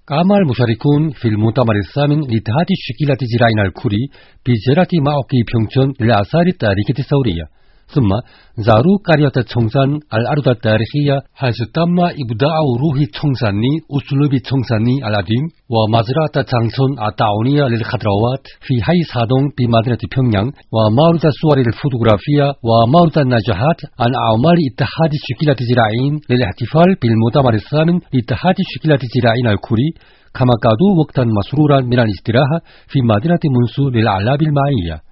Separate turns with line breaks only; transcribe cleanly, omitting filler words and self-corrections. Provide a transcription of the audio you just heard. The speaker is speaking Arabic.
قام المشاركون في المؤتمر الثامن لاتحاد الشكيلة الزراعية الكوري بزيارة معقل بيونغچون للآثار التاريخية الثورية، ثم زاروا قرية تشونسان الأرض التاريخية حيث تم إبداع روح تشونساني أسلوب تشونساني القديم ومزرعة جانسون التعاونية للخضروات في حي سادong بمدينة بيونغيانغ، ومعرض الصور الفوتوغرافية ومعرض النجاحات عن أعمال اتحاد الشكيلة الزراعيين للاحتفال بالمؤتمر الثامن لاتحاد الشكيلة الزراعيين الكوري، كما قضوا وقتا مسرورا من الاستراحة في مدينة منسو للأعلام المائية.